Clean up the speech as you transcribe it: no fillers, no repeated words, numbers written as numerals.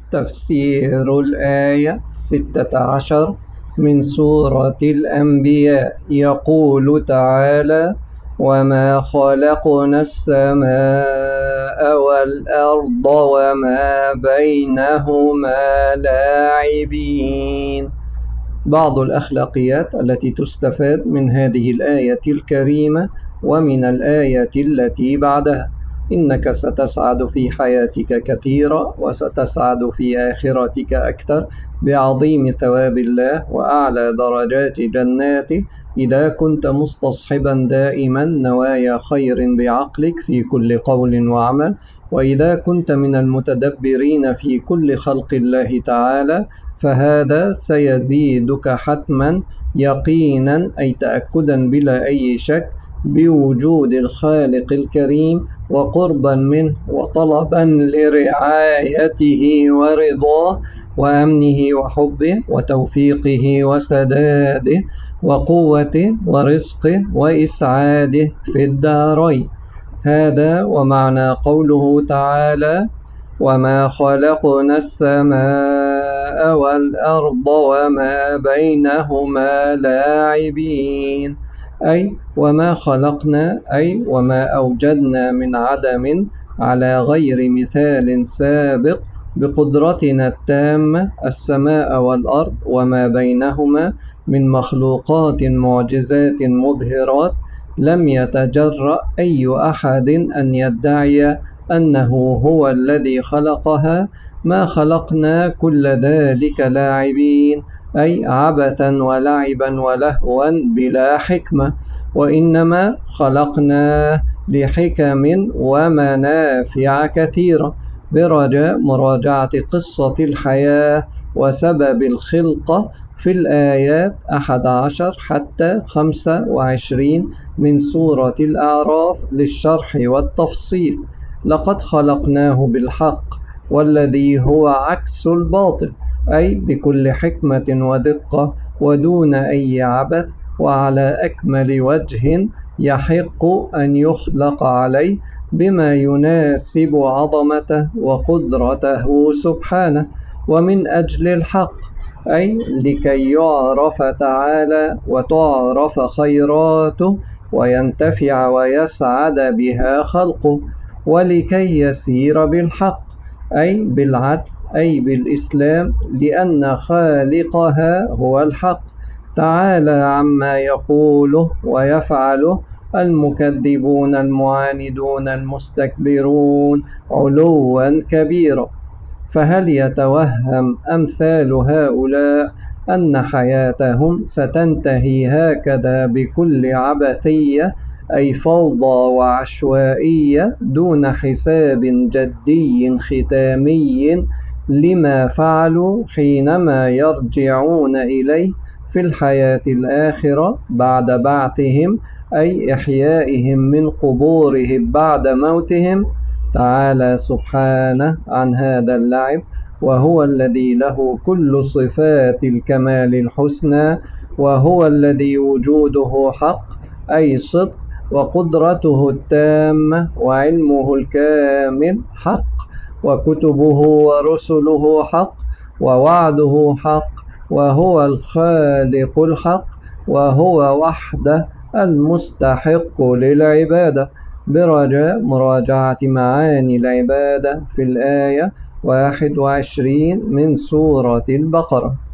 تفسير الآية 16 من سورة الأنبياء. يقول تعالى: وما خلقنا السماء والأرض وما بينهما لاعبين. بعض الأخلاقيات التي تستفاد من هذه الآية الكريمة ومن الآية التي بعدها: إنك ستسعد في حياتك كثيرا، وستسعد في آخرتك أكثر بعظيم ثواب الله وأعلى درجات جناته إذا كنت مستصحبا دائما نوايا خير بعقلك في كل قول وعمل، وإذا كنت من المتدبرين في كل خلق الله تعالى، فهذا سيزيدك حتما يقينا، أي تأكدا بلا أي شك، بوجود الخالق الكريم وقربا منه وطلبا لرعايته ورضاه وأمنه وحبه وتوفيقه وسداده وقوته ورزقه وإسعاده في الدارين. هذا ومعنى قوله تعالى: وما خلقنا السماء والأرض وما بينهما لاعبين، أي وما خلقنا، أي وما أوجدنا من عدم على غير مثال سابق بقدرتنا التامة السماء والأرض وما بينهما من مخلوقات معجزات مبهرات، لم يتجرأ أي أحد أن يدعي أنه هو الذي خلقها. ما خلقنا كل ذلك لاعبين، أي عبثا ولعبا ولهوا بلا حكمة، وإنما خلقناه لحكم ومنافع كثيرة، برجاء مراجعة قصة الحياة وسبب الخلقة في الآيات 11 حتى 25 من سورة الأعراف للشرح والتفصيل. لقد خلقناه بالحق، والذي هو عكس الباطل، أي بكل حكمة ودقة ودون أي عبث، وعلى أكمل وجه يحق أن يخلق عليه بما يناسب عظمته وقدرته سبحانه. ومن أجل الحق، أي لكي يعرف تعالى وتعرف خيراته وينتفع ويسعد بها خلقه، ولكي يسير بالحق، أي بالعدل، أي بالإسلام، لأن خالقها هو الحق تعالى عما يقوله ويفعله المكذبون المعاندون المستكبرون علوا كبيرا. فهل يتوهم أمثال هؤلاء أن حياتهم ستنتهي هكذا بكل عبثية، أي فوضى وعشوائية دون حساب جدي ختامي لما فعلوا، حينما يرجعون إليه في الحياة الآخرة بعد بعثهم، أي إحيائهم من قبورهم بعد موتهم؟ تعالى سبحانه عن هذا اللعب، وهو الذي له كل صفات الكمال الحسنى، وهو الذي وجوده حق، أي صدق، وقدرته التامة وعلمه الكامل حق، وكتبه ورسله حق، ووعده حق، وهو الخالق الحق، وهو وحده المستحق للعبادة، برجاء مراجعة معاني العبادة في الآية 21 من سورة البقرة.